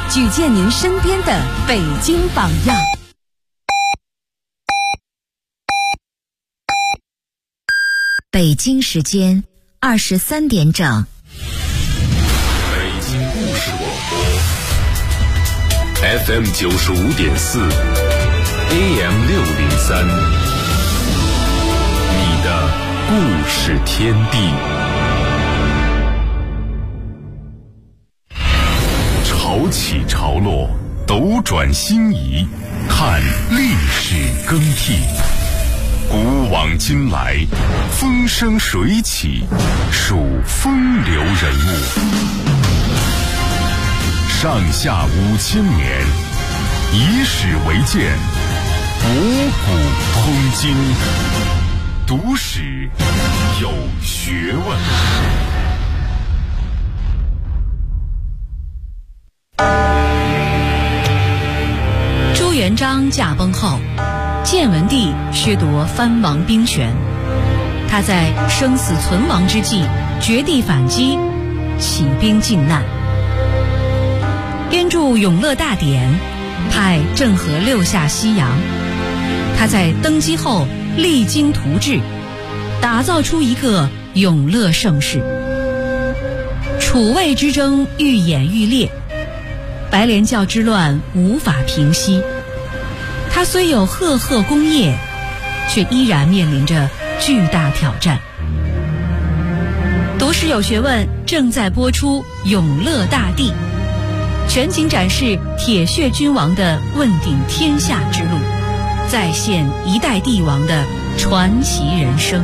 举荐您身边的北京榜样。 北京时间23点整。 北京故事广播 FM 95.4 AM 603，你的故事天地。潮起潮落，斗转星移，看历史更替。古往今来，风生水起，数风流人物。上下5000年，以史为鉴，博古通今，读史有学问。 朱元璋驾崩后，建文帝削夺藩王兵权，他在生死存亡之际绝地反击，起兵靖难，编著《永乐大典》，派郑和六下西洋。他在登基后励精图治，打造出一个永乐盛世。楚魏之争愈演愈烈，白莲教之乱无法平息。他虽有赫赫功业，却依然面临着巨大挑战。读史有学问正在播出《永乐大帝》，全景展示铁血君王的问鼎天下之路，再现一代帝王的传奇人生。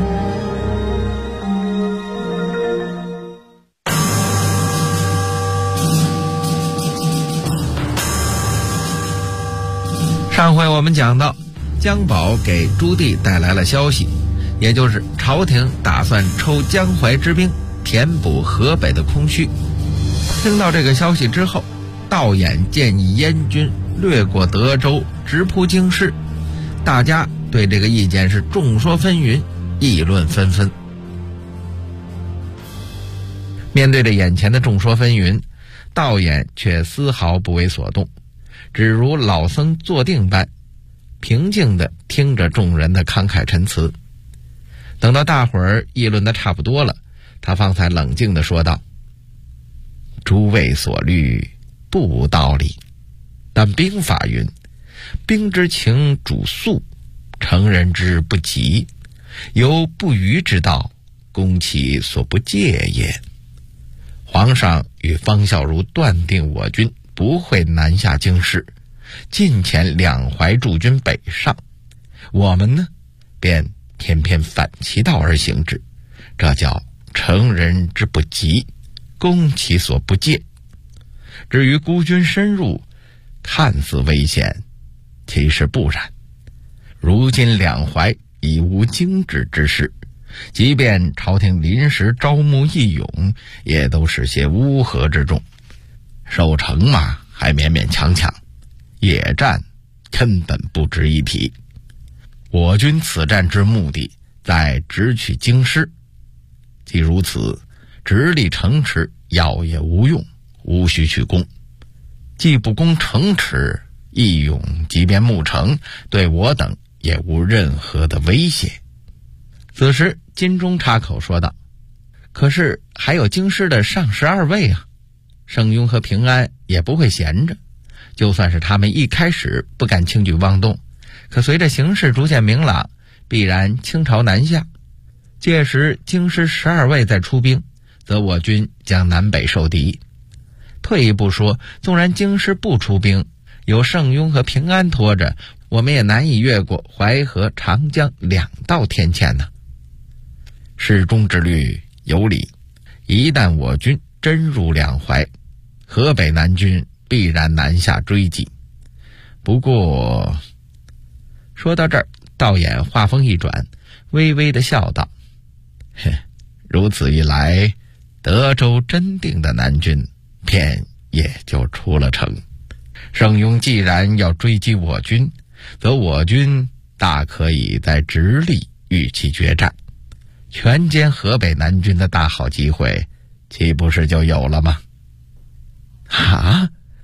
上回我们讲到，姜宝给朱棣带来了消息，也就是朝廷打算抽江淮之兵，填补河北的空虚。听到这个消息之后，道衍建议燕军掠过德州，直扑京师。大家对这个意见是众说纷纭，议论纷纷。面对着眼前的众说纷纭，道衍却丝毫不为所动，只如老僧坐定般，平静地听着众人的慷慨陈词。等到大伙儿议论得差不多了，他方才冷静地说道：诸位所虑不无道理，但兵法云：兵之情主速，成人之不急，有不虞之道，攻其所不戒也。皇上与方孝孺断定我军不会南下京师，进遣两淮驻军北上，我们呢便偏偏反其道而行之，这叫成人之不急，攻其所不戒。至于孤军深入，看似危险，其实不然。如今两淮已无经治之事，即便朝廷临时招募义勇，也都是些乌合之众，守城嘛还勉勉强强，野战根本不值一提。我军此战之目的在直取京师，既如此，直立城池要也无用，无需去攻。既不攻城池，义勇即便牧城，对我等也无任何的威胁。此时金钟插口说道：可是还有京师的上士二位啊，盛庸和平安也不会闲着，就算是他们一开始不敢轻举妄动，可随着形势逐渐明朗，必然倾巢南下。届时京师12位再出兵，则我军将南北受敌。退一步说，纵然京师不出兵，有盛庸和平安拖着，我们也难以越过淮河、长江两道天堑呢。事中之虑有理，一旦我军真入两淮，河北南军必然南下追击。不过说到这儿，道衍话锋一转，微微地笑道：如此一来，德州真定的南军便也就出了城。盛庸既然要追击我军，则我军大可以在直隶与其决战，全歼河北南军的大好机会，岂不是就有了吗？啊，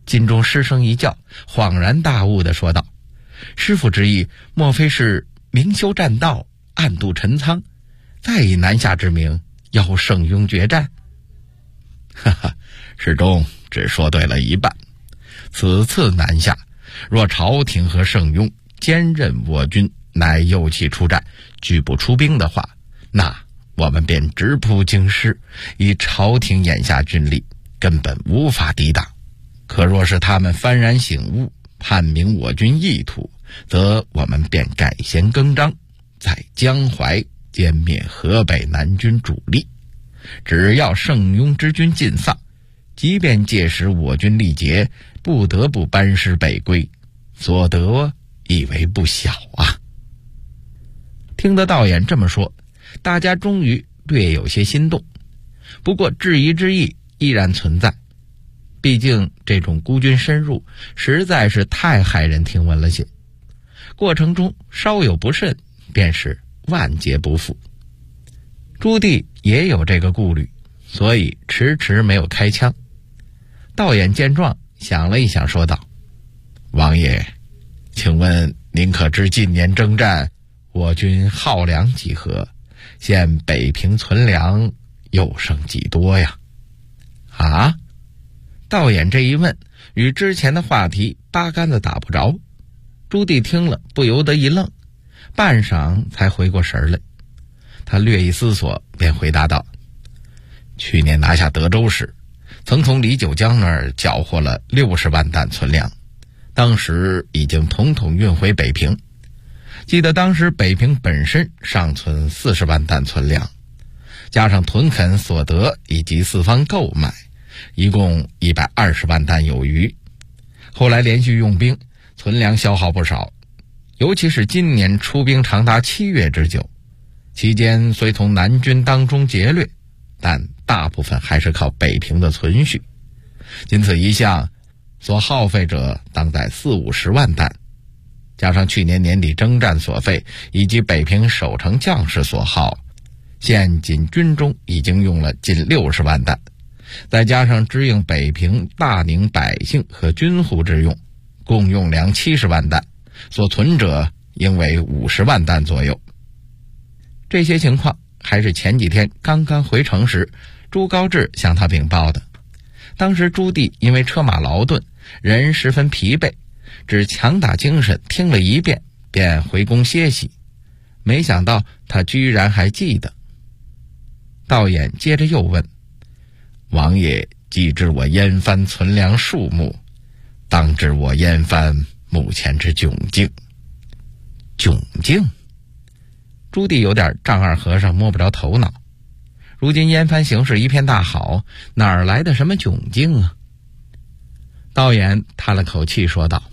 心中失声一叫，恍然大悟地说道：“师父之意，莫非是明修栈道，暗度陈仓，再以南下之名邀圣庸决战？”哈哈，师中只说对了一半。此次南下，若朝廷和圣庸兼任我军乃右旗出战，拒不出兵的话，那我们便直扑京师，以朝廷眼下军力根本无法抵挡。可若是他们幡然醒悟，判明我军意图，则我们便改弦更张，在江淮歼灭河北南军主力。只要圣庸之军尽丧，即便届时我军力竭，不得不班师北归，所得亦为不小啊。听得道衍这么说，大家终于略有些心动，不过质疑之意依然存在。毕竟这种孤军深入实在是太骇人听闻了些，过程中稍有不慎，便是万劫不复。朱棣也有这个顾虑，所以迟迟没有开枪。道衍见状，想了一想，说道：“王爷，请问您可知近年征战，我军耗粮几何？现北平存粮又剩几多呀？”啊？道衍这一问，与之前的话题八竿子打不着。朱棣听了不由得一愣，半晌才回过神来。他略一思索，便回答道：“去年拿下德州时，曾从李九江那儿缴获了60万担存粮，当时已经统统运回北平。记得当时北平本身尚存40万担存粮，加上屯垦所得以及四方购买，一共120万担有余。后来连续用兵，存粮消耗不少，尤其是今年出兵长达7月之久，期间虽从南军当中劫掠，但大部分还是靠北平的存续，仅此一项，所耗费者当在40-50万担，加上去年年底征战所费以及北平守城将士所耗，现仅军中已经用了近60万担，再加上支应北平、大宁百姓和军户之用，共用粮70万担，所存者应为50万担左右。这些情况还是前几天刚刚回城时，朱高炽向他禀报的。当时朱棣因为车马劳顿，人十分疲惫，只强打精神听了一遍，便回宫歇息。没想到他居然还记得。道衍接着又问：“王爷既知我燕藩存粮数目，当知我燕藩目前之窘境。”窘境？朱棣有点丈二和尚摸不着头脑。如今燕藩形势一片大好，哪儿来的什么窘境啊？道衍叹了口气说道：“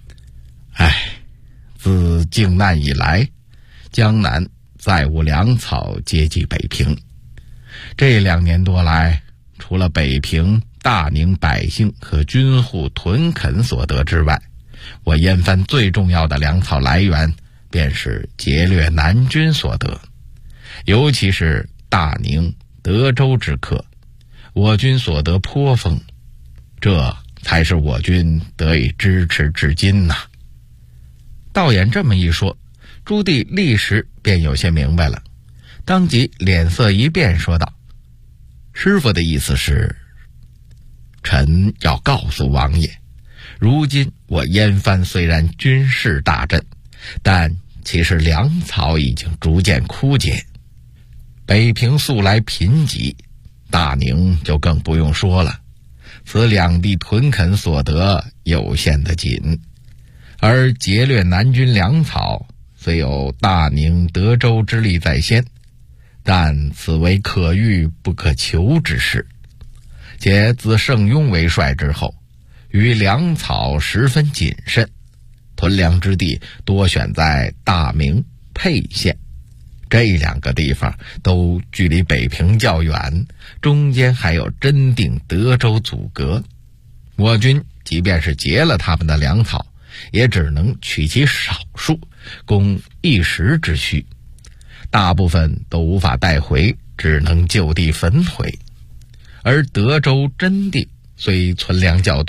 自靖难以来，江南再无粮草接济北平。这2年多来，除了北平、大宁百姓和军户屯垦所得之外，我燕藩最重要的粮草来源便是劫掠南军所得，尤其是大宁、德州之客，我军所得颇丰，这才是我军得以支持至今呐。”道衍这么一说，朱棣立时便有些明白了，当即脸色一变，说道：“师父的意思是，臣要告诉王爷，如今我燕藩虽然军事大振，但其实粮草已经逐渐枯竭。北平素来贫瘠，大宁就更不用说了，此两地屯垦所得有限的紧，而劫掠南军粮草虽有大宁、德州之力在先，但此为可遇不可求之事。且自圣庸为帅之后，于粮草十分谨慎，屯粮之地多选在大名、沛县，这2个地方都距离北平较远，中间还有真定、德州阻隔。我军即便是劫了他们的粮草，也只能取其少数，供一时之需，大部分都无法带回，只能就地焚毁。而德州、真定虽存粮较多，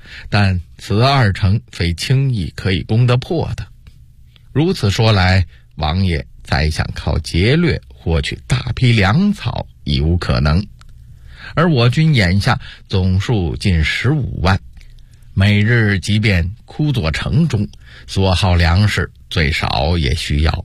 但此二城非轻易可以攻得破的。如此说来，王爷再想靠劫掠获取大批粮草已无可能。而我军眼下总数近15万，每日即便枯坐城中，所耗粮食最少也需要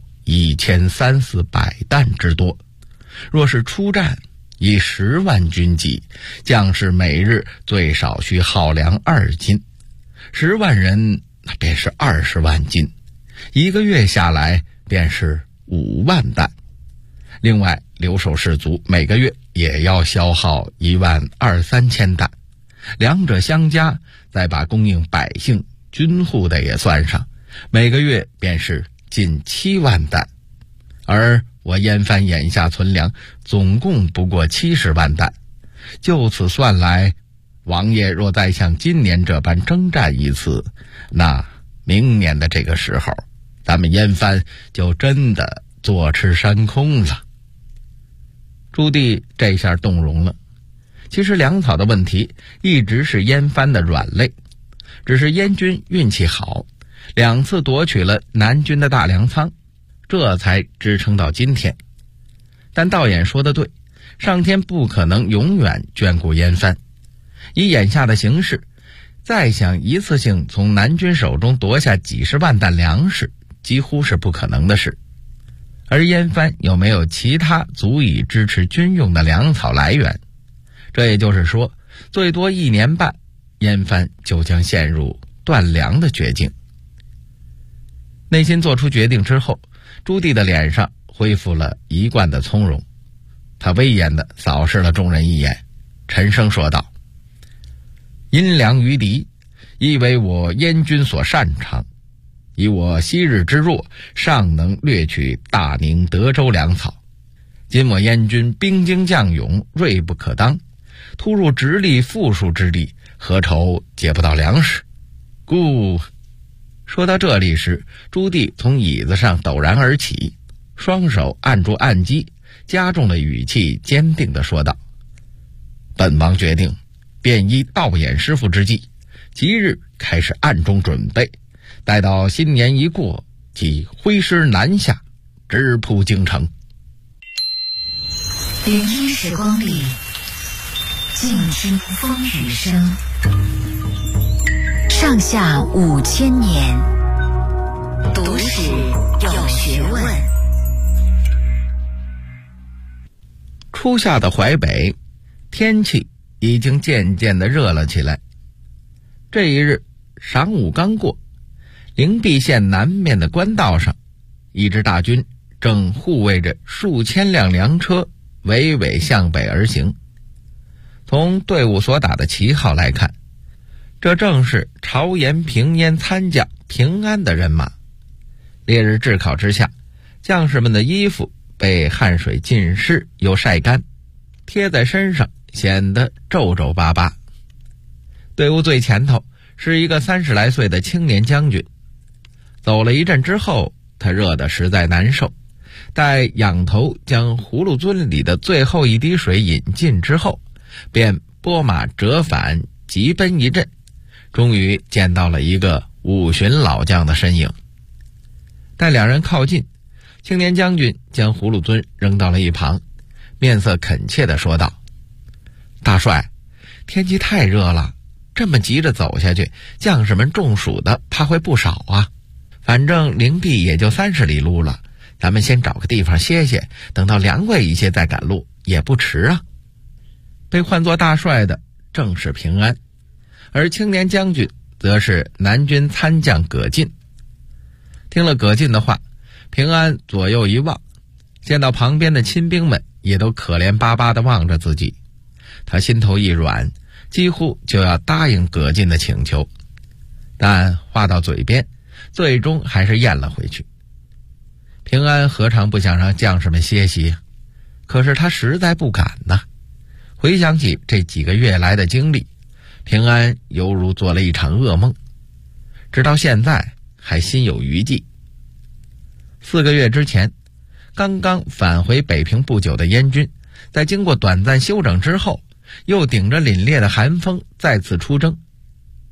1300-400担之多。若是出战，以10万军计，将士每日最少需耗粮2斤，10万人那便是20万斤，一个月下来便是5万担。另外，留守士卒每个月也要消耗12000-3千担，两者相加，再把供应百姓军户的也算上，每个月便是近7万担。而我燕藩眼下存粮总共不过70万担，就此算来，王爷若再像今年这般征战一次，那明年的这个时候，咱们燕藩就真的坐吃山空了。朱棣这下动容了。其实粮草的问题一直是燕藩的软肋，只是燕军运气好，2次夺取了南军的大粮仓，这才支撑到今天。但道衍说得对，上天不可能永远眷顾燕藩，以眼下的形势，再想一次性从南军手中夺下几十万担粮食，几乎是不可能的事。而燕藩有没有其他足以支持军用的粮草来源？这也就是说，最多1年半，燕藩就将陷入断粮的绝境。内心做出决定之后，朱棣的脸上恢复了一贯的从容，他威严地扫视了众人一眼，沉声说道：阴粮于敌，亦为我燕军所擅长，以我昔日之弱，尚能掠取大宁德州粮草。今我燕军兵精将勇，锐不可当，突入直隶富庶之地，何愁劫不到粮食？故……说到这里时，朱棣从椅子上陡然而起，双手按住案几，加重了语气，坚定地说道：本王决定，便依道衍师傅之计，即日开始暗中准备，待到新年一过，即挥师南下，直扑京城。 聆听时光里，静听风雨声。上下5000年，读史有学问。 初夏的淮北，天气已经渐渐地热了起来。这一日晌午刚过，灵璧县南面的官道上，一支大军正护卫着数千辆粮车娓娓向北而行。从队伍所打的旗号来看，这正是朝延平燕参将平安的人马。烈日炙烤之下，将士们的衣服被汗水浸湿又晒干，贴在身上显得皱皱巴巴。队伍最前头是一个30来岁的青年将军，走了一阵之后，他热得实在难受，待仰头将葫芦樽里的最后一滴水饮尽之后，便拨马折返，急奔一阵，终于见到了一个五旬老将的身影。待两人靠近，青年将军将葫芦樽扔到了一旁，面色恳切地说道：大帅，天气太热了，这么急着走下去，将士们中暑的怕会不少啊。反正灵璧也就30里路了，咱们先找个地方歇歇，等到凉快一些再赶路也不迟啊。被唤作大帅的正是平安，而青年将军则是南军参将葛进。听了葛进的话，平安左右一望，见到旁边的亲兵们也都可怜巴巴地望着自己，他心头一软，几乎就要答应葛进的请求，但话到嘴边，最终还是咽了回去。平安何尝不想让将士们歇息，可是他实在不敢呢。回想起这几个月来的经历，平安犹如做了一场噩梦，直到现在还心有余悸。4个月之前，刚刚返回北平不久的燕军，在经过短暂休整之后，又顶着凛冽的寒风再次出征。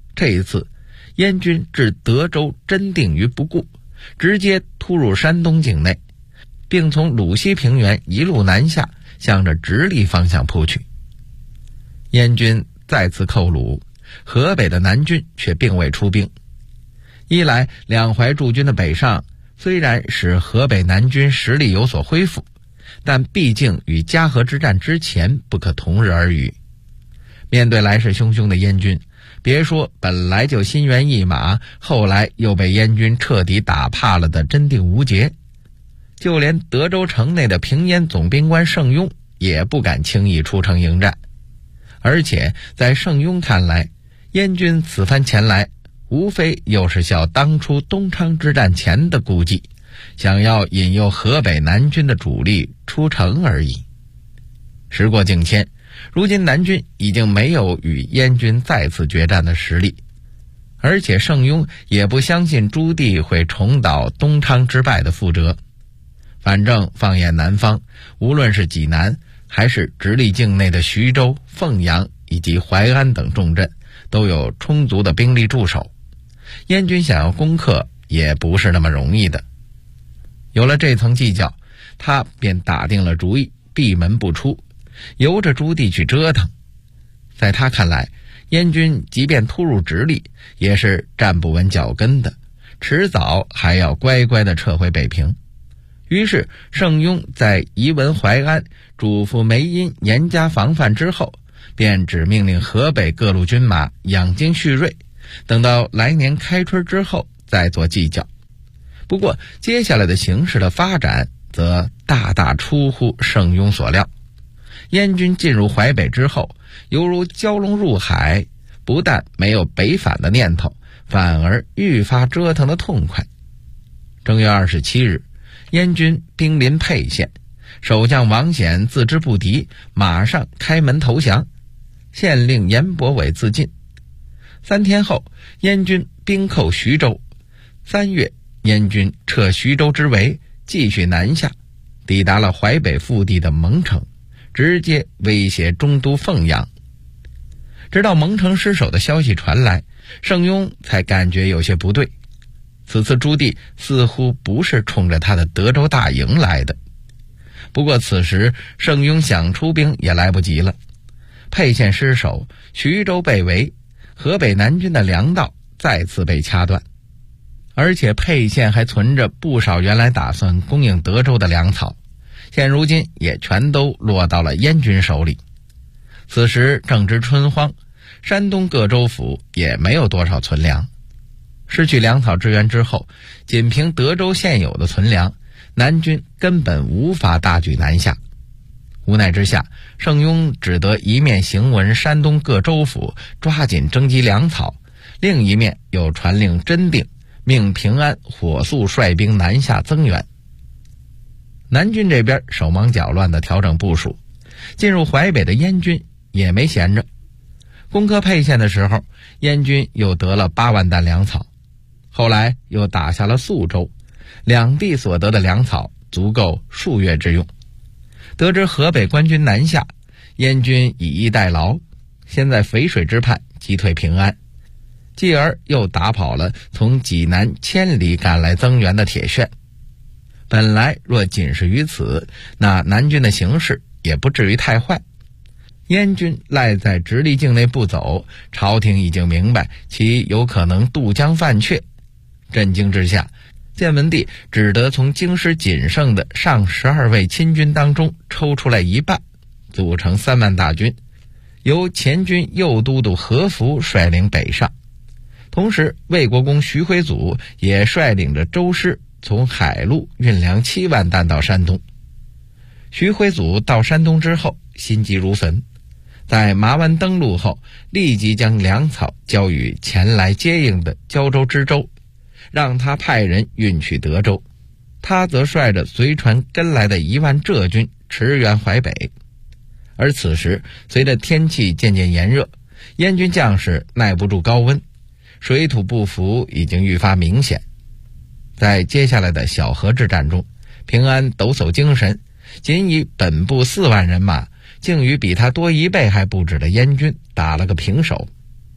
这一次燕军置德州真定于不顾，直接突入山东境内，并从鲁西平原一路南下，向着直隶方向扑去。燕军再次寇鲁，河北的南军却并未出兵。一来两淮驻军的北上虽然使河北南军实力有所恢复，但毕竟与嘉禾之战之前不可同日而语。面对来势汹汹的燕军，别说本来就心猿意马，后来又被燕军彻底打怕了的真定无节，就连德州城内的平燕总兵官盛庸也不敢轻易出城迎战。而且在盛庸看来，燕军此番前来无非又是效当初东昌之战前的估计，想要引诱河北南军的主力出城而已。时过境迁，如今南军已经没有与燕军再次决战的实力，而且盛庸也不相信朱棣会重蹈东昌之败的覆辙。反正放眼南方，无论是济南还是直隶境内的徐州、凤阳以及淮安等重镇，都有充足的兵力驻守，燕军想要攻克也不是那么容易的。有了这层计较，他便打定了主意，闭门不出，由着朱棣去折腾。在他看来，燕军即便突入直隶，也是站不稳脚跟的，迟早还要乖乖地撤回北平。于是盛庸在沂文淮安嘱咐梅因严加防范之后，便只命令河北各路军马养精蓄锐，等到来年开春之后再做计较。不过接下来的形势的发展则大大出乎盛庸所料。燕军进入淮北之后，犹如蛟龙入海，不但没有北返的念头，反而愈发折腾得痛快。正月27日，燕军兵临沛县，守将王显自知不敌，马上开门投降，县令严伯伟自尽。3天后，燕军兵寇徐州。3月，燕军撤徐州之围，继续南下，抵达了淮北腹地的蒙城，直接威胁中都凤阳。直到蒙城失守的消息传来，盛庸才感觉有些不对。此次朱棣似乎不是冲着他的德州大营来的。不过此时盛庸想出兵也来不及了。沛县失守，徐州被围，河北南军的粮道再次被掐断，而且沛县还存着不少原来打算供应德州的粮草，现如今也全都落到了燕军手里。此时正值春荒，山东各州府也没有多少存粮。失去粮草支援之后，仅凭德州现有的存粮，南军根本无法大举南下。无奈之下，盛庸只得一面行文山东各州府抓紧征集粮草，另一面又传令真定，命平安火速率兵南下增援。南军这边手忙脚乱地调整部署，进入淮北的燕军也没闲着。攻克沛县的时候，燕军又得了8万担粮草，后来又打下了宿州，两地所得的粮草足够数月之用。得知河北官军南下，燕军以逸待劳，先在淝水之畔击退平安，继而又打跑了从济南千里赶来增援的铁铉。本来若仅是于此，那南军的形势也不至于太坏。燕军赖在直隶境内不走，朝廷已经明白其有可能渡江犯阙。震惊之下，建文帝只得从京师仅剩的上12位亲军当中抽出来一半，组成3万大军，由前军右都督何福率领北上。同时魏国公徐辉祖也率领着周师从海路运粮7万担到山东。徐辉祖到山东之后心急如焚，在麻湾登陆后，立即将粮草交予前来接应的胶州知州，让他派人运去德州，他则率着随船跟来的1万浙军驰援淮北。而此时随着天气渐渐炎热，燕军将士耐不住高温，水土不服已经愈发明显。在接下来的小河之战中，平安抖擞精神，仅以本部4万人马，竟与比他多1倍还不止的燕军打了个平手。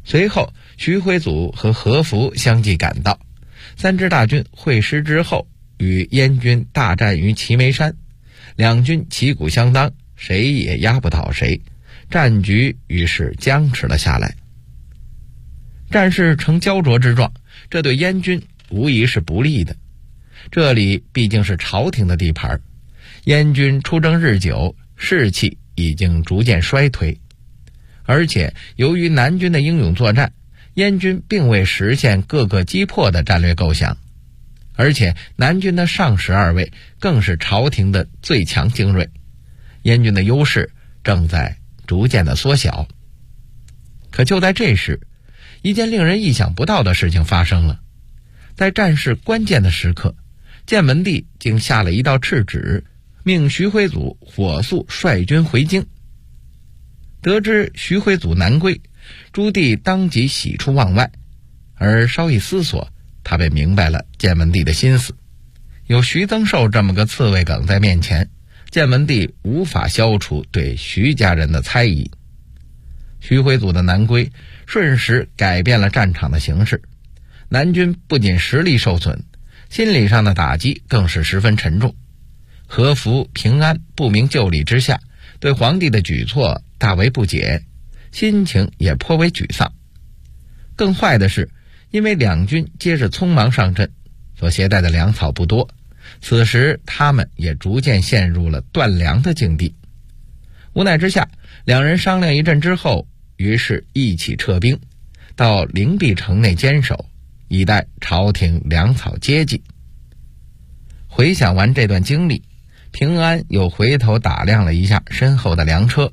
随后徐辉祖和何福相继赶到，三支大军会师之后，与燕军大战于齐眉山，两军旗鼓相当，谁也压不倒谁，战局于是僵持了下来。战事呈焦灼之状，这对燕军无疑是不利的。这里毕竟是朝廷的地盘，燕军出征日久，士气已经逐渐衰退。而且由于南军的英勇作战，燕军并未实现各个击破的战略构想，而且南军的上12位更是朝廷的最强精锐，燕军的优势正在逐渐的缩小。可就在这时，一件令人意想不到的事情发生了。在战事关键的时刻，建文帝竟下了一道敕旨，命徐辉祖火速率军回京。得知徐辉祖南归，朱棣当即喜出望外，而稍一思索，他便明白了建文帝的心思。有徐增寿这么个刺猬梗在面前，建文帝无法消除对徐家人的猜疑。徐辉祖的南归瞬时改变了战场的形势，南军不仅实力受损，心理上的打击更是十分沉重。何福、平安不明就里之下，对皇帝的举措大为不解，心情也颇为沮丧。更坏的是，因为两军皆是匆忙上阵，所携带的粮草不多，此时他们也逐渐陷入了断粮的境地。无奈之下，两人商量一阵之后，于是一起撤兵，到灵璧城内坚守，以待朝廷粮草接济。回想完这段经历，平安又回头打量了一下身后的粮车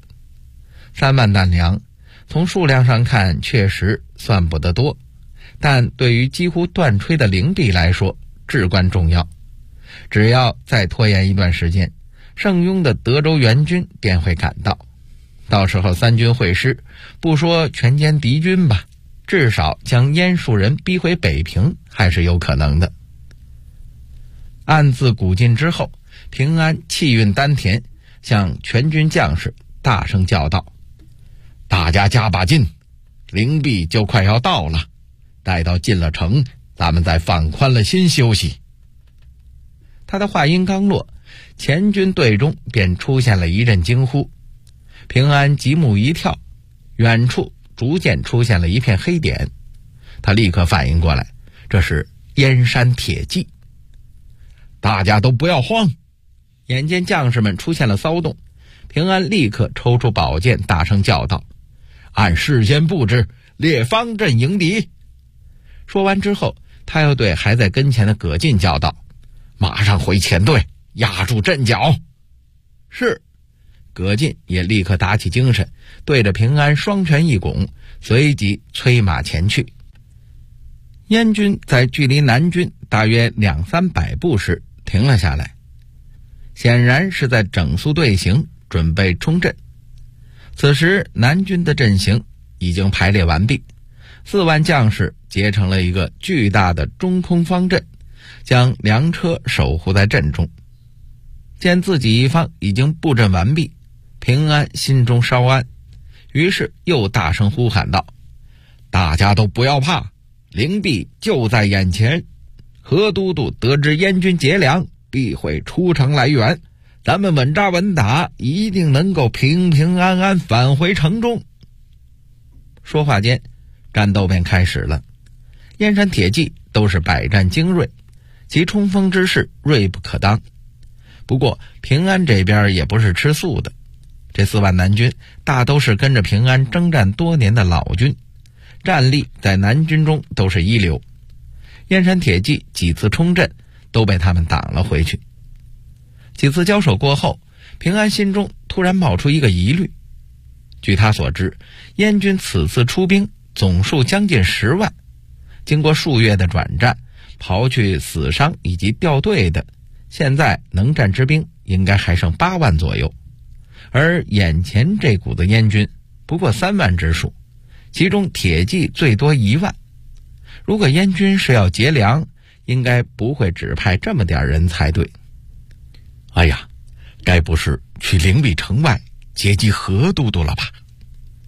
，3万担粮，从数量上看确实算不得多，但对于几乎断炊的灵璧来说至关重要。只要再拖延一段时间，盛庸的德州援军便会赶到，到时候三军会师，不说全歼敌军吧，至少将燕树人逼回北平还是有可能的。暗自鼓劲之后，平安气运丹田，向全军将士大声叫道：大家加把劲，灵璧就快要到了，待到进了城，咱们再放宽了心休息。他的话音刚落，前军队中便出现了一阵惊呼。平安极目一跳，远处逐渐出现了一片黑点，他立刻反应过来，这是燕山铁骑。大家都不要慌！眼见将士们出现了骚动，平安立刻抽出宝剑，大声叫道：按事先布置，列方阵迎敌。说完之后，他又对还在跟前的葛进叫道：马上回前队，压住阵脚。是。葛进也立刻打起精神，对着平安双拳一拱，随即催马前去。燕军在距离南军大约200-300步时停了下来，显然是在整肃队形，准备冲阵。此时南军的阵型已经排列完毕，4万将士结成了一个巨大的中空方阵，将粮车守护在阵中。见自己一方已经布阵完毕，平安心中稍安，于是又大声呼喊道：大家都不要怕，灵璧就在眼前，何都督得知燕军劫粮，必会出城来援，咱们稳扎稳打，一定能够平平安安返回城中。说话间，战斗便开始了。燕山铁骑都是百战精锐，其冲锋之势锐不可当。不过平安这边也不是吃素的，这4万南军大都是跟着平安征战多年的老军，战力在南军中都是一流。燕山铁骑几次冲阵都被他们挡了回去。几次交手过后，平安心中突然冒出一个疑虑。据他所知，燕军此次出兵总数将近10万，经过数月的转战，刨去死伤以及掉队的，现在能战之兵应该还剩8万左右。而眼前这股子燕军不过3万之数，其中铁骑最多1万。如果燕军是要劫粮，应该不会只派这么点人才对。哎呀，该不是去灵璧城外截击何都督了吧？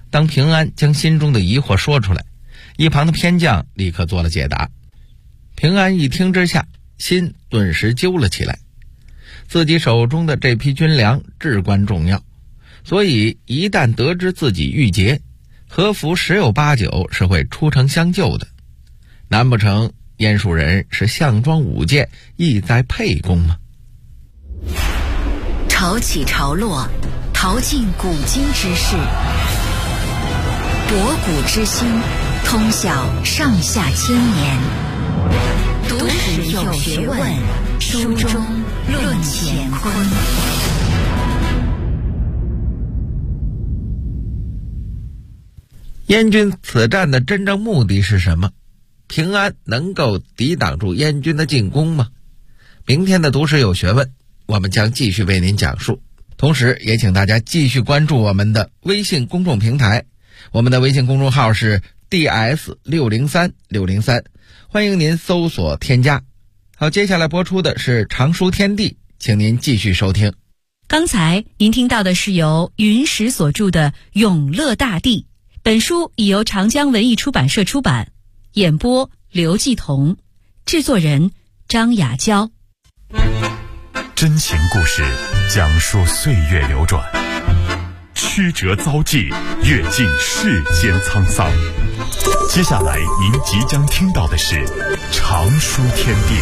当平安将心中的疑惑说出来，一旁的偏将立刻做了解答。平安一听之下，心顿时揪了起来。自己手中的这批军粮至关重要，所以一旦得知自己遇劫，和服十有八九是会出城相救的。难不成燕蜀人是项庄舞剑，意在沛公吗？ 潮起潮落，淘尽古今之事，博古之心，通晓上下千年。读史有学问，书中论乾坤。 燕军此战的真正目的是什么？平安能够抵挡住燕军的进攻吗？明天的读史有学问，我们将继续为您讲述。同时也请大家继续关注我们的微信公众平台，我们的微信公众号是 DS603603，欢迎您搜索添加。好，接下来播出的是常书天地，请您继续收听。 刚才您听到的是由云石所著的《永乐大帝》，本书已由长江文艺出版社出版，演播刘继彤，制作人张雅娇。 真情故事讲述岁月流转，曲折遭际，阅尽世间沧桑。接下来您即将听到的是常书天地。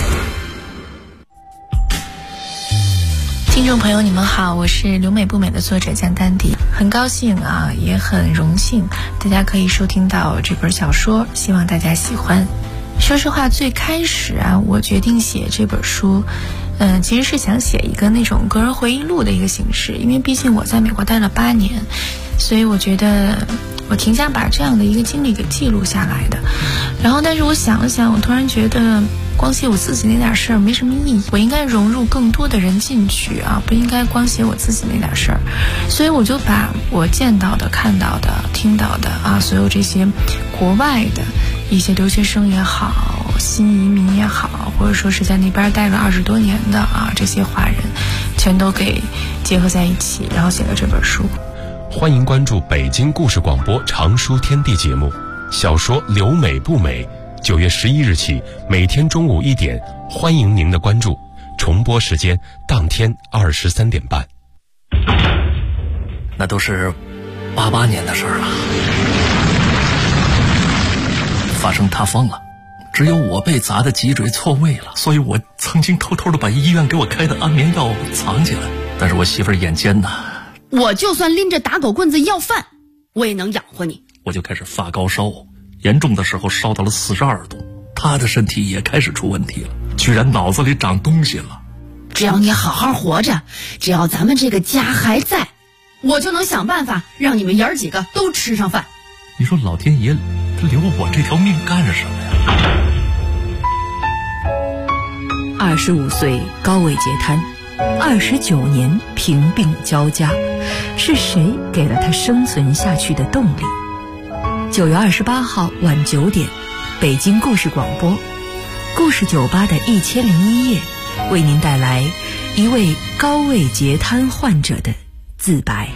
听众朋友你们好，我是留美不美的作者江丹迪，很高兴啊，也很荣幸大家可以收听到这本小说，希望大家喜欢。说实话，最开始啊，我决定写这本书其实是想写一个那种个人回忆录的一个形式，因为毕竟我在美国待了8年，所以我觉得我挺想把这样的一个经历给记录下来的。然后但是我想了想，我突然觉得光写我自己那点事儿没什么意义，我应该融入更多的人进去啊，不应该光写我自己那点事儿。所以我就把我见到的、看到的、听到的啊，所有这些国外的一些留学生也好，新移民也好，或者说是在那边待了20多年的啊，这些华人全都给结合在一起，然后写了这本书。 欢迎关注北京故事广播常书天地节目，小说留美不美，9月11日起每天中午1点，欢迎您的关注，重播时间当天23点半。 那都是88年的事儿了，发生塌方了，只有我被砸的脊椎错位了，所以我曾经偷偷的把医院给我开的安眠药藏起来，但是我媳妇儿眼尖呐， 我就算拎着打狗棍子要饭，我也能养活你。 我就开始发高烧，严重的时候烧到了42度，她的身体也开始出问题了，居然脑子里长东西了。 只要你好好活着，只要咱们这个家还在，我就能想办法让你们爷儿几个都吃上饭。 你说老天爷他留我这条命干什么呀 ？25岁高位截瘫，29年贫病交加，是谁给了他生存下去的动力？9月28号晚9点，北京故事广播，故事酒吧的1001夜，为您带来一位高位截瘫患者的自白。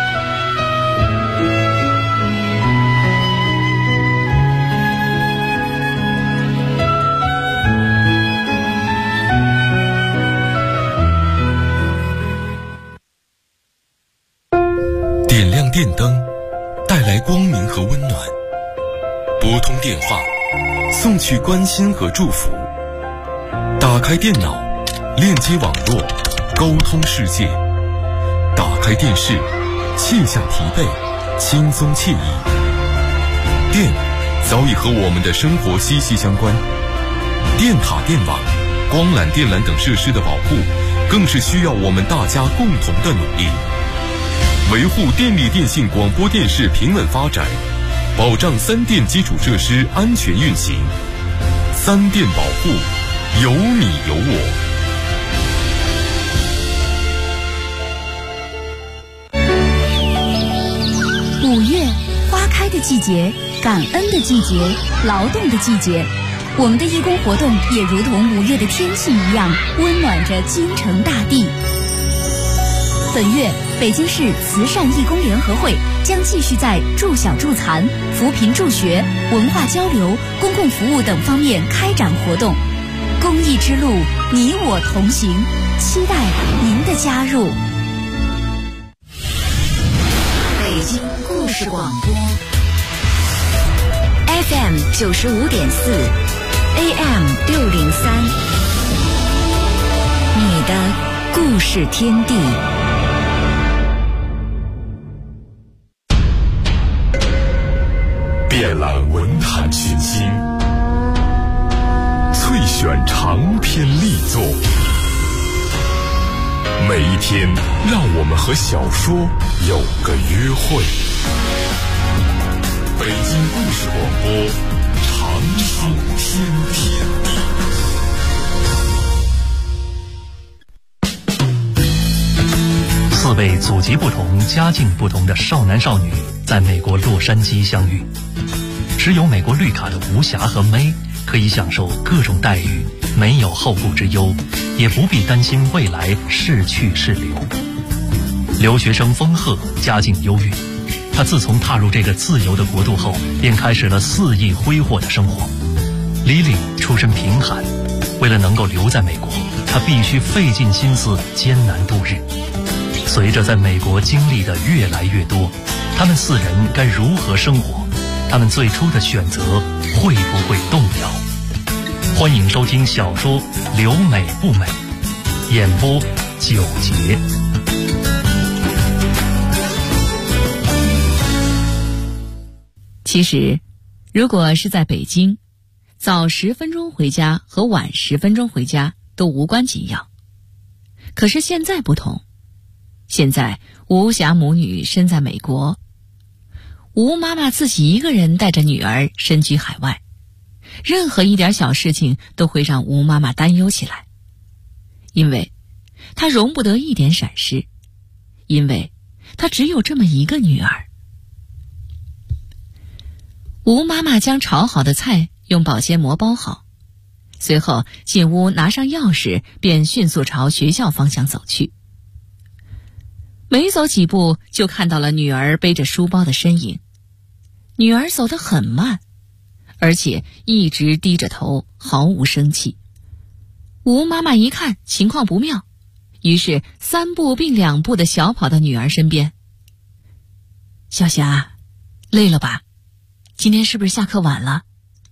点亮电灯，带来光明和温暖；拨通电话，送去关心和祝福；打开电脑，链接网络，沟通世界；打开电视，卸下疲惫，轻松惬意。电早已和我们的生活息息相关，电塔、电网、光缆、电缆等设施的保护，更是需要我们大家共同的努力。维护电力电信广播电视平稳发展，保障3电基础设施安全运行。3电保护，有你有我。 5月，花开的季节，感恩的季节，劳动的季节。我们的义工活动也如同5月的天气一样，温暖着京城大地。本月， 北京市慈善义工联合会将继续在助小助残、扶贫助学、文化交流、公共服务等方面开展活动。公益之路，你我同行，期待您的加入。 北京故事广播 FM 95.4 AM 603，你的故事天地。 遍览文坛群星，萃选长篇力作，每一天让我们和小说有个约会。北京故事广播，长书天地。 4位祖籍不同、家境不同的少男少女在美国洛杉矶相遇，持有美国绿卡的吴霞和May可以享受各种待遇，没有后顾之忧，也不必担心未来是去是留。留学生风鹤家境优越，他自从踏入这个自由的国度后，便开始了肆意挥霍的生活。Lily出身贫寒，为了能够留在美国，他必须费尽心思艰难度日。随着在美国经历的越来越多，他们4人该如何生活？他们最初的选择会不会动摇？欢迎收听小说《留美不美》，演播9节。 其实，如果是在北京，早10分钟回家和晚10分钟回家都无关紧要。可是现在不同，现在吴霞母女身在美国，吴妈妈自己一个人带着女儿身居海外，任何一点小事情都会让吴妈妈担忧起来，因为她容不得一点闪失，因为她只有这么一个女儿。吴妈妈将炒好的菜用保鲜膜包好，随后进屋拿上钥匙，便迅速朝学校方向走去。没走几步，就看到了女儿背着书包的身影。女儿走得很慢，而且一直低着头，毫无生气。吴妈妈一看情况不妙，于是3步并2步地小跑到女儿身边。小霞，累了吧？今天是不是下课晚了？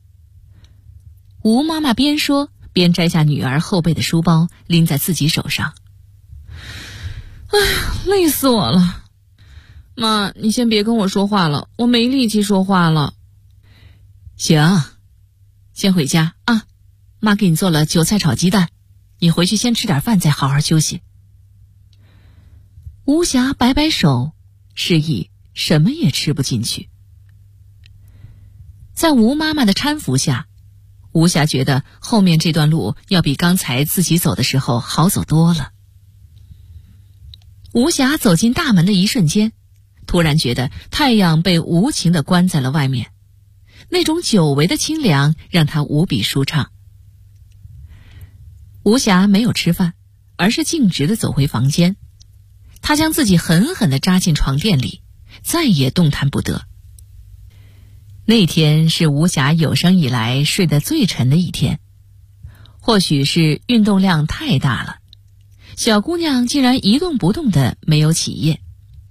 吴妈妈边说边摘下女儿后背的书包，拎在自己手上。哎呀，累死我了！妈，你先别跟我说话了，我没力气说话了。行，先回家啊，妈给你做了韭菜炒鸡蛋，你回去先吃点饭再好好休息。吴霞摆摆手，示意什么也吃不进去。在吴妈妈的搀扶下，吴霞觉得后面这段路要比刚才自己走的时候好走多了。吴霞走进大门的一瞬间，突然觉得太阳被无情地关在了外面，那种久违的清凉让她无比舒畅。吴霞没有吃饭，而是径直地走回房间。她将自己狠狠地扎进床垫里，再也动弹不得。那天是吴霞有生以来睡得最沉的一天，或许是运动量太大了，小姑娘竟然一动不动的没有起夜。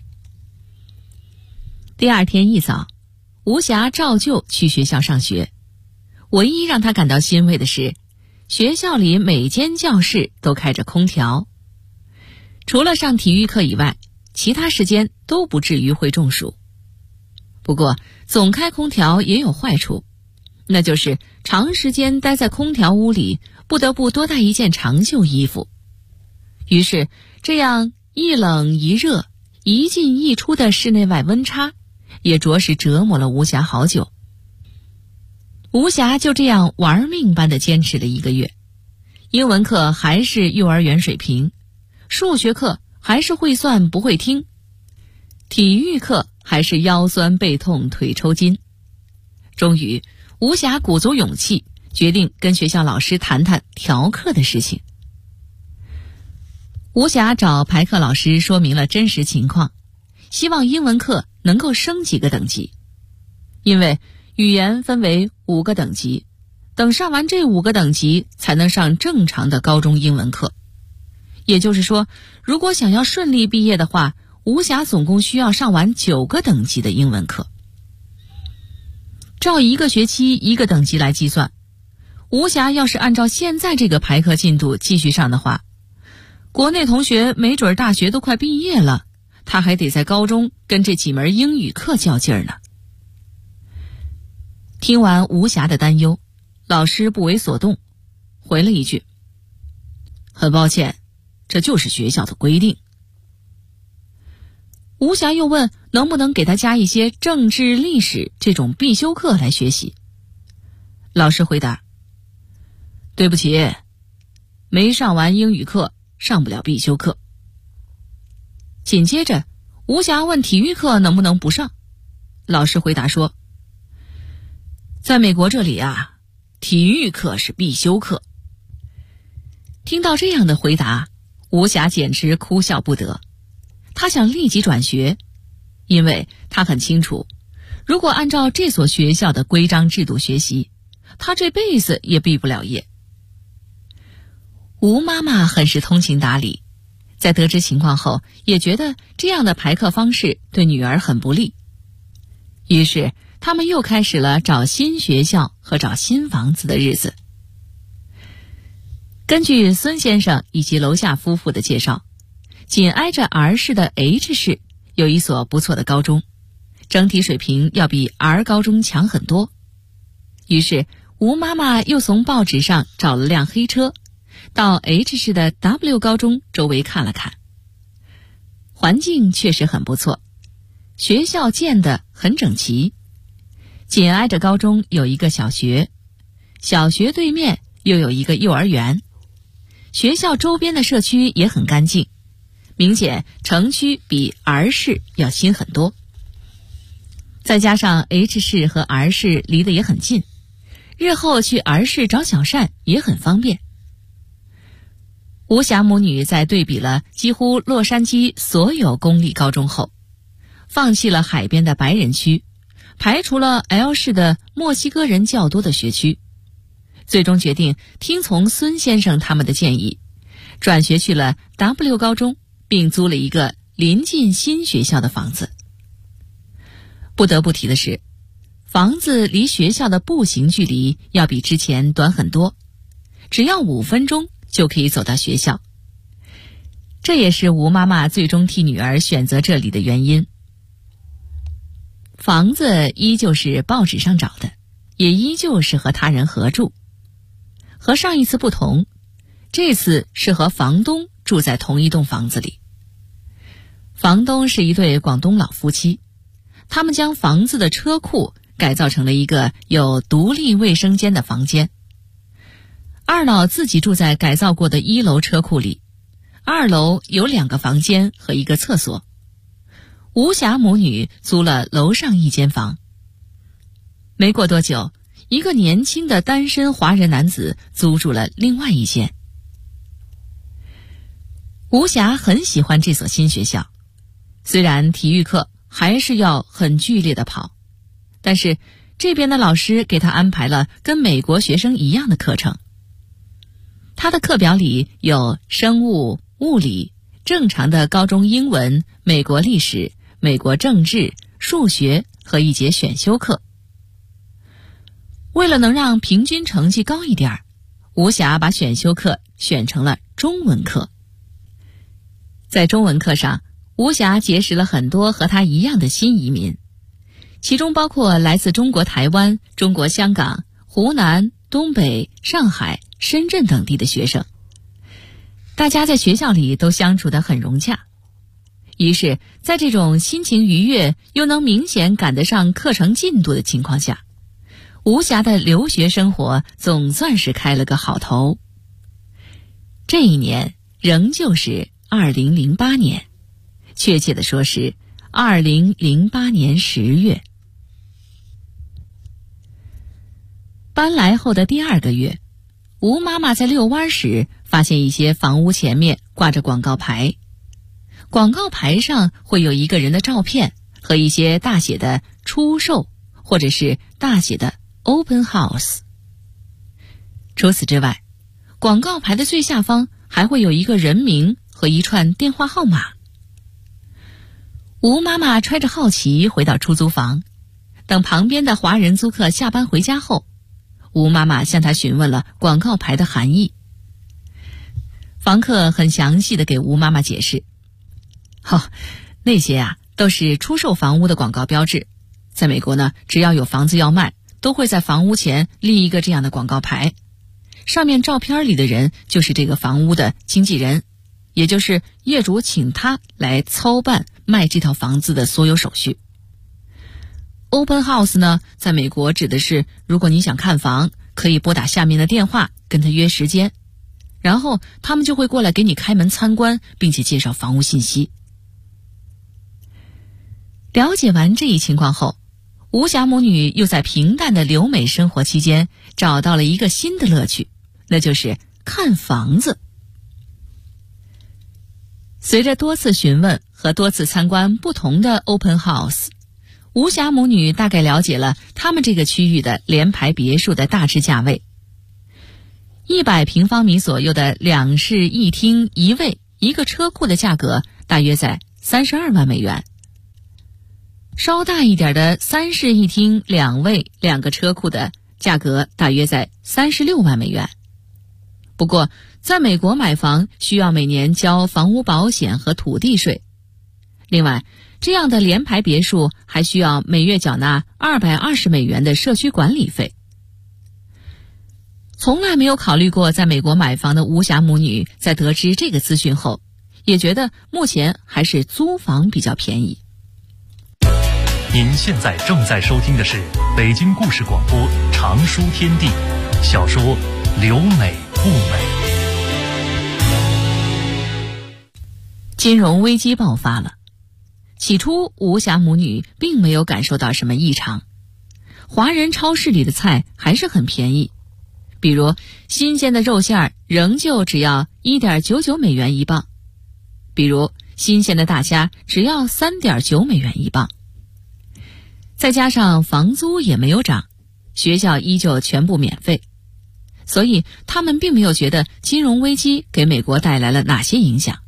第二天一早，吴霞照旧去学校上学。唯一让她感到欣慰的是，学校里每间教室都开着空调，除了上体育课以外，其他时间都不至于会中暑。不过总开空调也有坏处，那就是长时间待在空调屋里，不得不多带一件长袖衣服。于是这样一冷一热、一进一出的室内外温差，也着实折磨了吴霞好久。吴霞就这样玩命般的坚持了1个月，英文课还是幼儿园水平，数学课还是会算不会听，体育课还是腰酸背痛腿抽筋。终于吴霞鼓足勇气，决定跟学校老师谈谈调课的事情。 吴霞找排课老师说明了真实情况，希望英文课能够升几个等级，因为语言分为5个等级，等上完这5个等级才能上正常的高中英文课。也就是说，如果想要顺利毕业的话，吴霞总共需要上完9个等级的英文课。照1个学期1个等级来计算，吴霞要是按照现在这个排课进度继续上的话，国内同学没准大学都快毕业了，他还得在高中跟这几门英语课较劲儿呢。听完吴霞的担忧，老师不为所动，回了一句：很抱歉，这就是学校的规定。吴霞又问能不能给他加一些政治历史这种必修课来学习。老师回答：对不起，没上完英语课，上不了必修课。紧接着吴霞问体育课能不能不上，老师回答说：在美国这里啊，体育课是必修课。听到这样的回答，吴霞简直哭笑不得。他想立即转学，因为他很清楚，如果按照这所学校的规章制度学习，他这辈子也毕不了业。吴妈妈很是通情达理，在得知情况后，也觉得这样的排课方式对女儿很不利。于是他们又开始了找新学校和找新房子的日子。根据孙先生以及楼下夫妇的介绍，紧挨着 R 市的 H 市有一所不错的高中，整体水平要比 R 高中强很多。于是吴妈妈又从报纸上找了辆黑车，到 H 市的 W 高中周围看了看。环境确实很不错，学校建得很整齐。紧挨着高中有一个小学，小学对面又有一个幼儿园。学校周边的社区也很干净，明显城区比 R 市要新很多。再加上 H 市和 R 市离得也很近，日后去 R 市找小善也很方便。吴霞母女在对比了几乎洛杉矶所有公立高中后，放弃了海边的白人区，排除了 L 市的墨西哥人较多的学区，最终决定听从孙先生他们的建议，转学去了 W 高中，并租了一个临近新学校的房子。不得不提的是，房子离学校的步行距离要比之前短很多，只要5分钟就可以走到学校。这也是吴妈妈最终替女儿选择这里的原因。房子依旧是报纸上找的，也依旧是和他人合住。和上一次不同，这次是和房东住在同一栋房子里。房东是一对广东老夫妻，他们将房子的车库改造成了一个有独立卫生间的房间。二老自己住在改造过的1楼车库里，2楼有2个房间和1个厕所。吴霞母女租了楼上1间房。没过多久，一个年轻的单身华人男子租住了另外1间。吴霞很喜欢这所新学校，虽然体育课还是要很剧烈的跑，但是这边的老师给他安排了跟美国学生一样的课程。他的课表里有生物、物理、正常的高中英文、美国历史、美国政治、数学和1节选修课。为了能让平均成绩高一点，吴霞把选修课选成了中文课。在中文课上，吴霞结识了很多和她一样的新移民，其中包括来自中国台湾、中国香港、湖南、东北、上海、深圳等地的学生。大家在学校里都相处得很融洽。于是在这种心情愉悦又能明显赶得上课程进度的情况下，吴霞的留学生活总算是开了个好头。这一年仍旧是2008年，确切的说是2008年10月。搬来后的第2个月，吴妈妈在遛弯时发现一些房屋前面挂着广告牌，广告牌上会有一个人的照片和一些大写的出售或者是大写的 Open House。 除此之外，广告牌的最下方还会有一个人名和一串电话号码。吴妈妈揣着好奇回到出租房，等旁边的华人租客下班回家后，吴妈妈向他询问了广告牌的含义。房客很详细地给吴妈妈解释，那些都是出售房屋的广告标志。在美国呢，只要有房子要卖，都会在房屋前立一个这样的广告牌，上面照片里的人就是这个房屋的经纪人，也就是业主请他来操办卖这套房子的所有手续。Open House 呢，在美国指的是如果你想看房，可以拨打下面的电话跟他约时间，然后他们就会过来给你开门参观，并且介绍房屋信息。了解完这一情况后，吴霞母女又在平淡的留美生活期间找到了一个新的乐趣，那就是看房子。随着多次询问和多次参观不同的 Open House， 吴霞母女大概了解了他们这个区域的联排别墅的大致价位。100平方米左右的2室1厅1卫1个车库的价格大约在32万美元。稍大一点的3室1厅2卫2个车库的价格大约在36万美元。不过，在美国买房需要每年交房屋保险和土地税。另外，这样的联排别墅还需要每月缴纳220美元的社区管理费。从来没有考虑过在美国买房的吴霞母女，在得知这个资讯后，也觉得目前还是租房比较便宜。 您现在正在收听的是北京故事广播长书天地小说《留美不美》。 金融危机爆发了，起初吴霞母女并没有感受到什么异常，华人超市里的菜还是很便宜，比如新鲜的肉馅仍旧只要 1.99 美元一磅，比如新鲜的大虾只要 3.9 美元一磅。再加上房租也没有涨，学校依旧全部免费，所以他们并没有觉得金融危机给美国带来了哪些影响。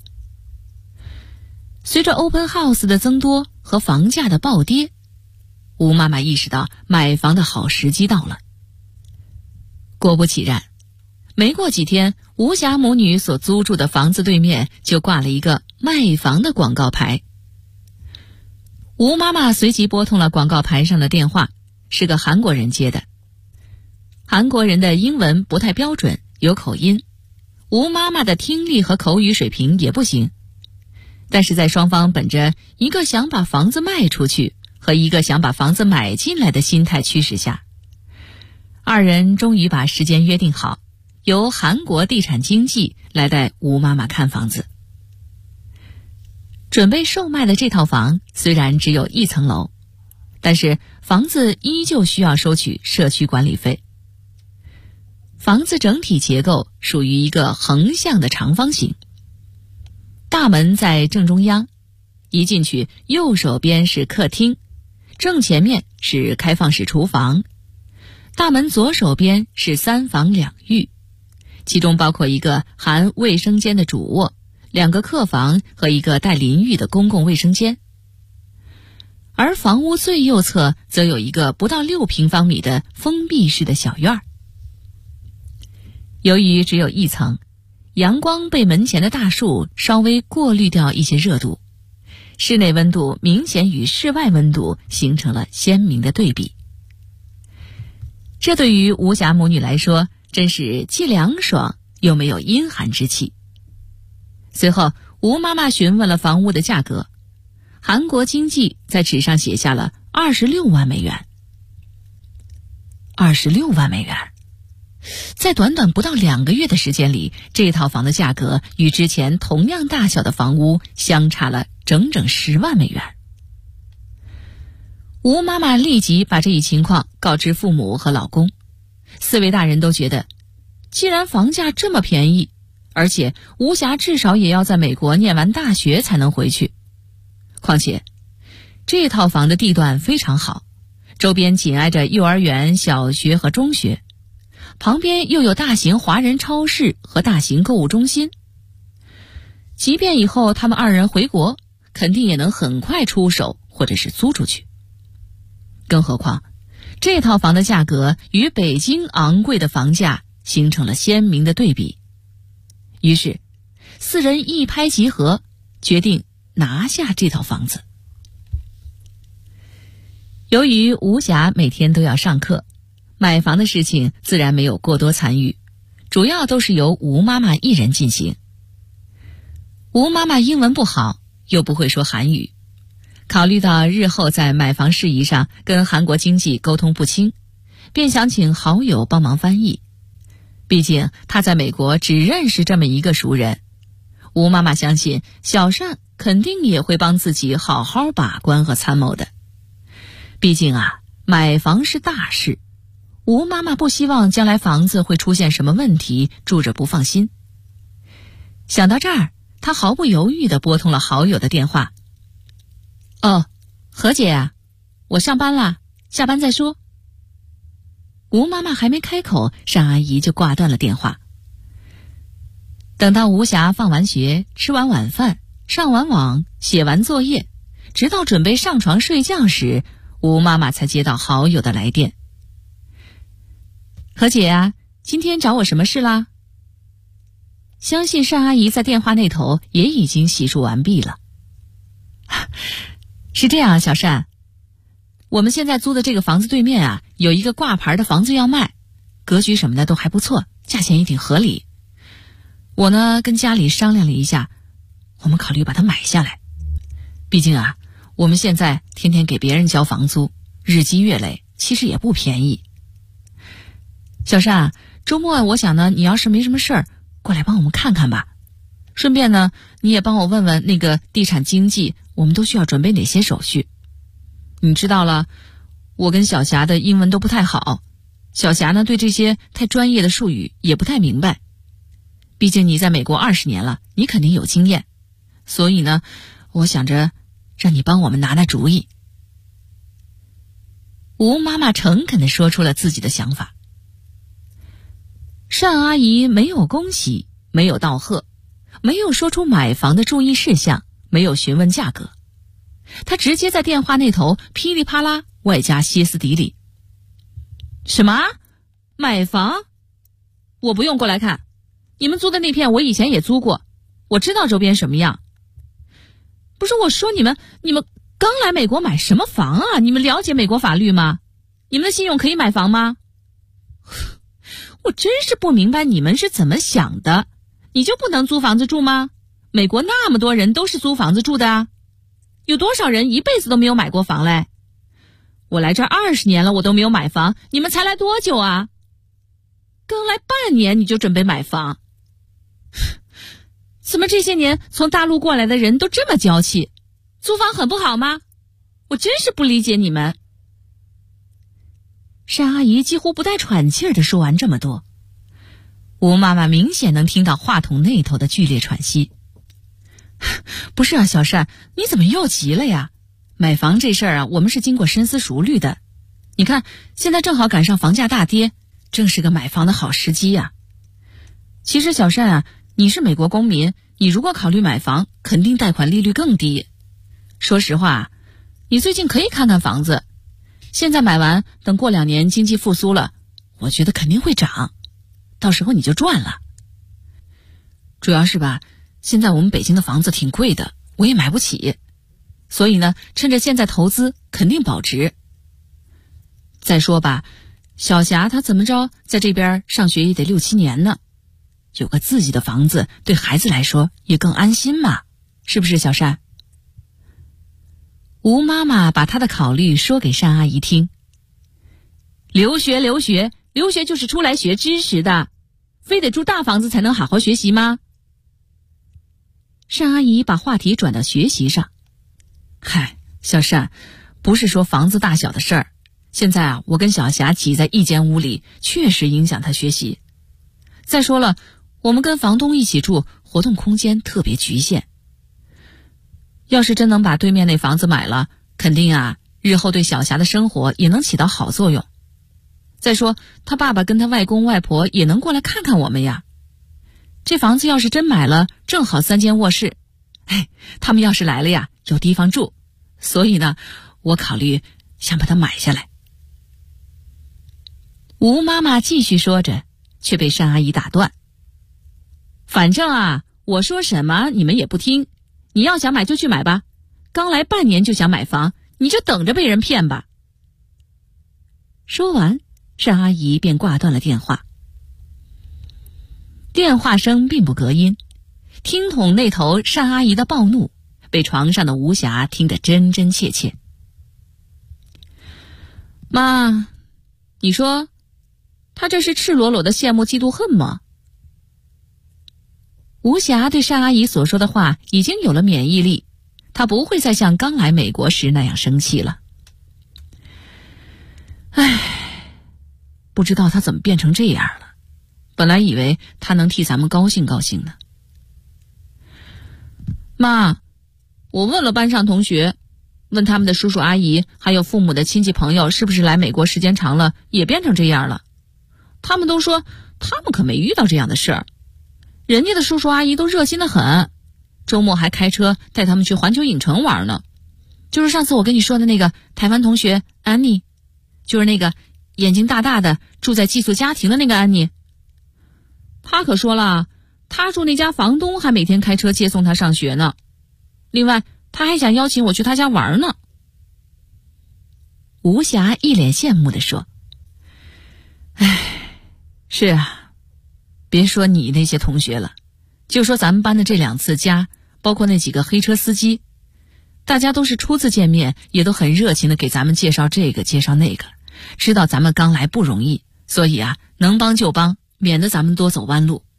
随着 Open House 的增多和房价的暴跌，吴妈妈意识到买房的好时机到了。果不其然，没过几天，吴霞母女所租住的房子对面就挂了一个卖房的广告牌。吴妈妈随即拨通了广告牌上的电话，是个韩国人接的。韩国人的英文不太标准，有口音，吴妈妈的听力和口语水平也不行。但是在双方本着一个想把房子卖出去和一个想把房子买进来的心态驱使下，二人终于把时间约定好，由韩国地产经纪来带吴妈妈看房子。准备售卖的这套房虽然只有1层楼，但是房子依旧需要收取社区管理费。房子整体结构属于一个横向的长方形，大门在正中央，一进去右手边是客厅，正前面是开放式厨房，大门左手边是3房2浴，其中包括一个含卫生间的主卧，2个客房和一个带淋浴的公共卫生间。而房屋最右侧则有一个不到6平方米的封闭式的小院儿。由于只有1层，阳光被门前的大树稍微过滤掉一些热度，室内温度明显与室外温度形成了鲜明的对比。这对于吴霞母女来说，真是既凉爽又没有阴寒之气。随后，吴妈妈询问了房屋的价格，韩国经纪在纸上写下了26万美元。26万美元，在短短不到2个月的时间里，这套房的价格与之前同样大小的房屋相差了整整10万美元。吴妈妈立即把这一情况告知父母和老公，4位大人都觉得，既然房价这么便宜， 而且吴霞至少也要在美国念完大学才能回去。况且这套房的地段非常好，周边紧挨着幼儿园、小学和中学，旁边又有大型华人超市和大型购物中心。即便以后他们二人回国，肯定也能很快出手或者是租出去。更何况这套房的价格与北京昂贵的房价形成了鲜明的对比。于是四人一拍即合，决定拿下这套房子。由于吴霞每天都要上课，买房的事情自然没有过多参与，主要都是由吴妈妈一人进行。吴妈妈英文不好，又不会说韩语，考虑到日后在买房事宜上跟韩国经济沟通不清，便想请好友帮忙翻译。毕竟她在美国只认识这么一个熟人，吴妈妈相信小善肯定也会帮自己好好把关和参谋的。毕竟买房是大事，吴妈妈不希望将来房子会出现什么问题，住着不放心。想到这儿，她毫不犹豫地拨通了好友的电话。哦，何姐啊，我上班啦，下班再说。吴妈妈还没开口，单阿姨就挂断了电话。等到吴霞放完学，吃完晚饭，上完网，写完作业，直到准备上床睡觉时，吴妈妈才接到好友的来电。何姐啊，今天找我什么事啦？相信单阿姨在电话那头也已经洗漱完毕了。是这样，小单，我们现在租的这个房子对面有一个挂牌的房子要卖，格局什么的都还不错，价钱也挺合理。我呢跟家里商量了一下，我们考虑把它买下来。毕竟我们现在天天给别人交房租，日积月累，其实也不便宜。小单，周末我想呢，你要是没什么事儿，过来帮我们看看吧。顺便呢，你也帮我问问那个地产经纪，我们都需要准备哪些手续。你知道了，我跟小霞的英文都不太好，小霞呢对这些太专业的术语也不太明白。毕竟你在美国20年了，你肯定有经验，所以呢，我想着让你帮我们拿拿主意。吴妈妈诚恳地说出了自己的想法。单阿姨没有恭喜，没有道贺，没有说出买房的注意事项，没有询问价格，她直接在电话那头噼里啪啦，外加歇斯底里。什么？买房？我不用过来看，你们租的那片我以前也租过，我知道周边什么样。不是，我说你们刚来美国买什么房啊？你们了解美国法律吗？你们的信用可以买房吗？我真是不明白你们是怎么想的，你就不能租房子住吗？美国那么多人都是租房子住的啊，有多少人一辈子都没有买过房嘞？我来这儿20年了，我都没有买房，你们才来多久啊？刚来半年你就准备买房？怎么这些年从大陆过来的人都这么娇气？租房很不好吗？我真是不理解你们。单阿姨几乎不带喘气儿地说完这么多，吴妈妈明显能听到话筒那头的剧烈喘息。不是啊，小单，你怎么又急了呀？买房这事儿我们是经过深思熟虑的。你看，现在正好赶上房价大跌，正是个买房的好时机呀。其实小单你是美国公民，你如果考虑买房，肯定贷款利率更低。说实话，你最近可以看看房子，现在买完，等过2年经济复苏了，我觉得肯定会涨，到时候你就赚了。主要是现在我们北京的房子挺贵的，我也买不起，所以呢，趁着现在投资肯定保值。再说小霞她怎么着在这边上学也得6、7年呢，有个自己的房子对孩子来说也更安心嘛，是不是小单？吴妈妈把她的考虑说给单阿姨听。留学就是出来学知识的，非得住大房子才能好好学习吗？单阿姨把话题转到学习上。嗨，小单，不是说房子大小的事儿，现在我跟小霞挤在一间屋里，确实影响她学习。再说了， 我们跟房东一起住，活动空间特别局限。要是真能把对面那房子买了，肯定啊，日后对小霞的生活也能起到好作用。再说他爸爸跟他外公外婆也能过来看看我们呀。这房子要是真买了，正好3间卧室，他们要是来了呀，有地方住。所以呢，我考虑想把它买下来。吴妈妈继续说着，却被单阿姨打断。反正啊，我说什么你们也不听，你要想买就去买吧，刚来半年就想买房，你就等着被人骗吧。说完，单阿姨便挂断了电话。电话声并不隔音，听筒那头单阿姨的暴怒被床上的吴霞听得真真切切。妈，你说他这是赤裸裸的羡慕嫉妒恨吗？吴霞对单阿姨所说的话已经有了免疫力，她不会再像刚来美国时那样生气了。不知道他怎么变成这样了，本来以为他能替咱们高兴高兴呢。妈，我问了班上同学，问他们的叔叔阿姨还有父母的亲戚朋友是不是来美国时间长了也变成这样了，他们都说他们可没遇到这样的事儿，人家的叔叔阿姨都热心得很，周末还开车带他们去环球影城玩呢。就是上次我跟你说的那个台湾同学安妮，就是那个眼睛大大的住在寄宿家庭的那个安妮，她可说了，她住那家房东还每天开车接送她上学呢。另外她还想邀请我去她家玩呢。吴霞一脸羡慕地说，是啊，别说你那些同学了，就说咱们班的这2次家，包括那几个黑车司机，大家都是初次见面，也都很热情地给咱们介绍这个介绍那个，知道咱们刚来不容易，所以啊，能帮就帮，免得咱们多走弯路。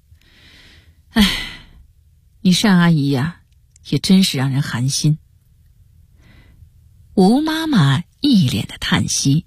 你单阿姨呀，也真是让人寒心。吴妈妈一脸的叹息。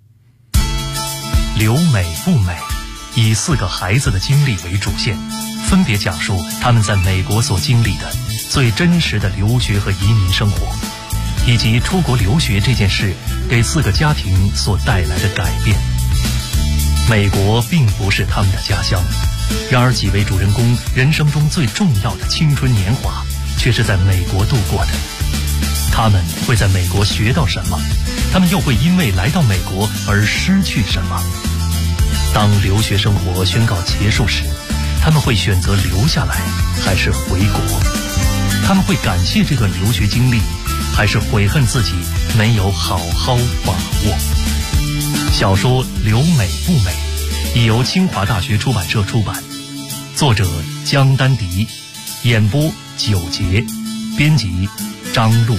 留美不美，以4个孩子的经历为主线，分别讲述他们在美国所经历的最真实的留学和移民生活，以及出国留学这件事给4个家庭所带来的改变。美国并不是他们的家乡，然而几位主人公人生中最重要的青春年华却是在美国度过的。他们会在美国学到什么？他们又会因为来到美国而失去什么？当留学生活宣告结束时，他们会选择留下来还是回国？他们会感谢这段留学经历，还是悔恨自己没有好好把握？小说《留美不美》已由清华大学出版社出版，作者江丹迪，演播九杰，编辑张璐。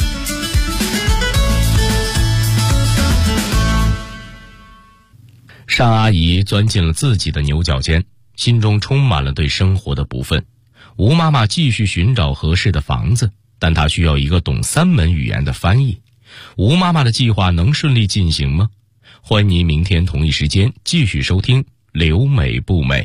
单阿姨钻进了自己的牛角尖，心中充满了对生活的不忿。吴妈妈继续寻找合适的房子，但她需要一个懂3门语言的翻译。吴妈妈的计划能顺利进行吗？欢迎您明天同一时间继续收听《留美不美》。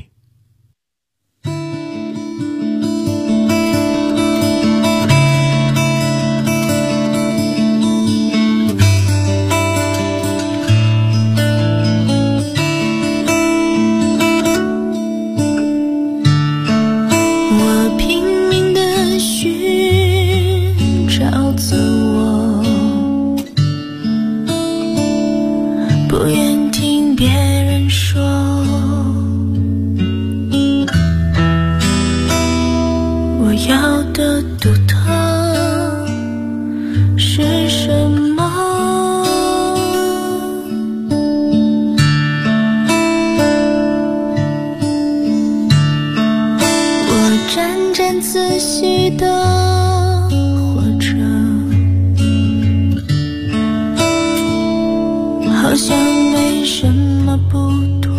好像没什么不妥。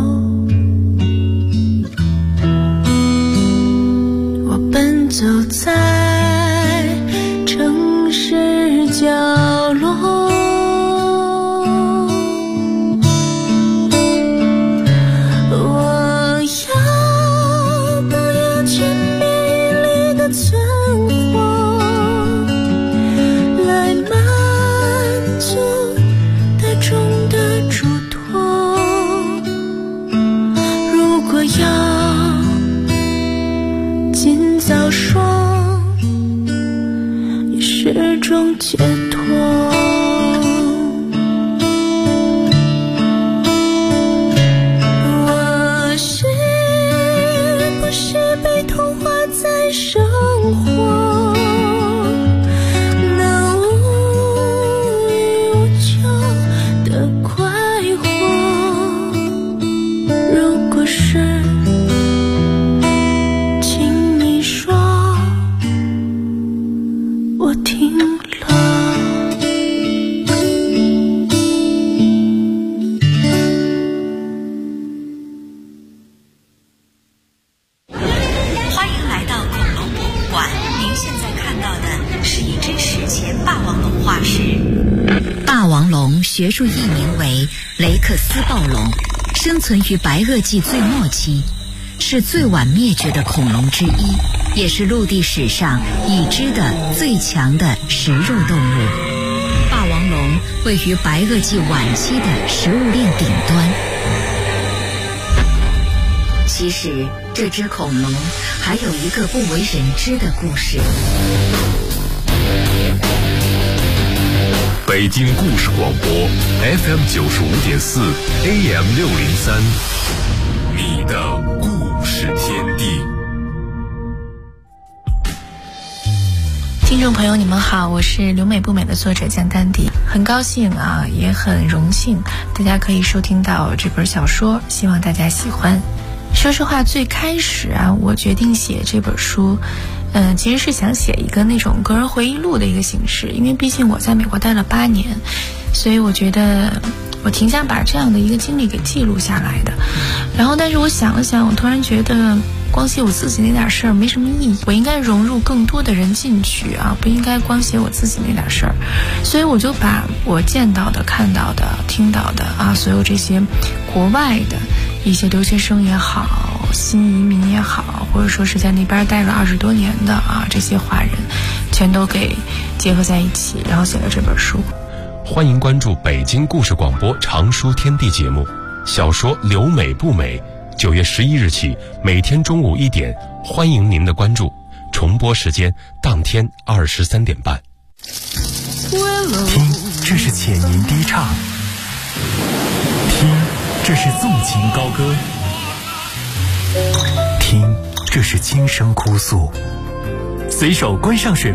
我奔走在城市角落，我要是种解脱。我是不是被同化在生活，那无欲无求的快活？如果是，请你说，我听了。 欢迎来到恐龙博物馆，您现在看到的是一只史前霸王龙化石。霸王龙学术译名为雷克斯暴龙，生存于白垩纪最末期，是最晚灭绝的恐龙之一，也是陆地史上已知的最强的食肉动物。霸王龙位于白垩纪晚期的食物链顶端。其实这只恐龙还有一个不为人知的故事。 北京故事广播 FM 95.4 AM 603，你的故事天地。 听众朋友你们好，我是留美不美的作者江丹迪，很高兴啊，也很荣幸大家可以收听到这本小说，希望大家喜欢。说实话，最开始啊，我决定写这本书，其实是想写一个那种个人回忆录的一个形式，因为毕竟我在美国待了8年，所以我觉得我挺想把这样的一个经历给记录下来的。然后但是我想了想，我突然觉得光写我自己那点事儿没什么意义，我应该融入更多的人进去啊，不应该光写我自己那点事儿。所以我就把我见到的、看到的、听到的啊，所有这些国外的一些留学生也好，新移民也好，或者说是在那边待了20多年的啊，这些华人全都给结合在一起，然后写了这本书。 欢迎关注北京故事广播长书天地节目，小说《留美不美》9月11日起，每天中午1点，欢迎您的关注。重播时间当天23点半。 听，这是浅吟低唱；听，这是纵情高歌；听，这是轻声哭诉。随手关上水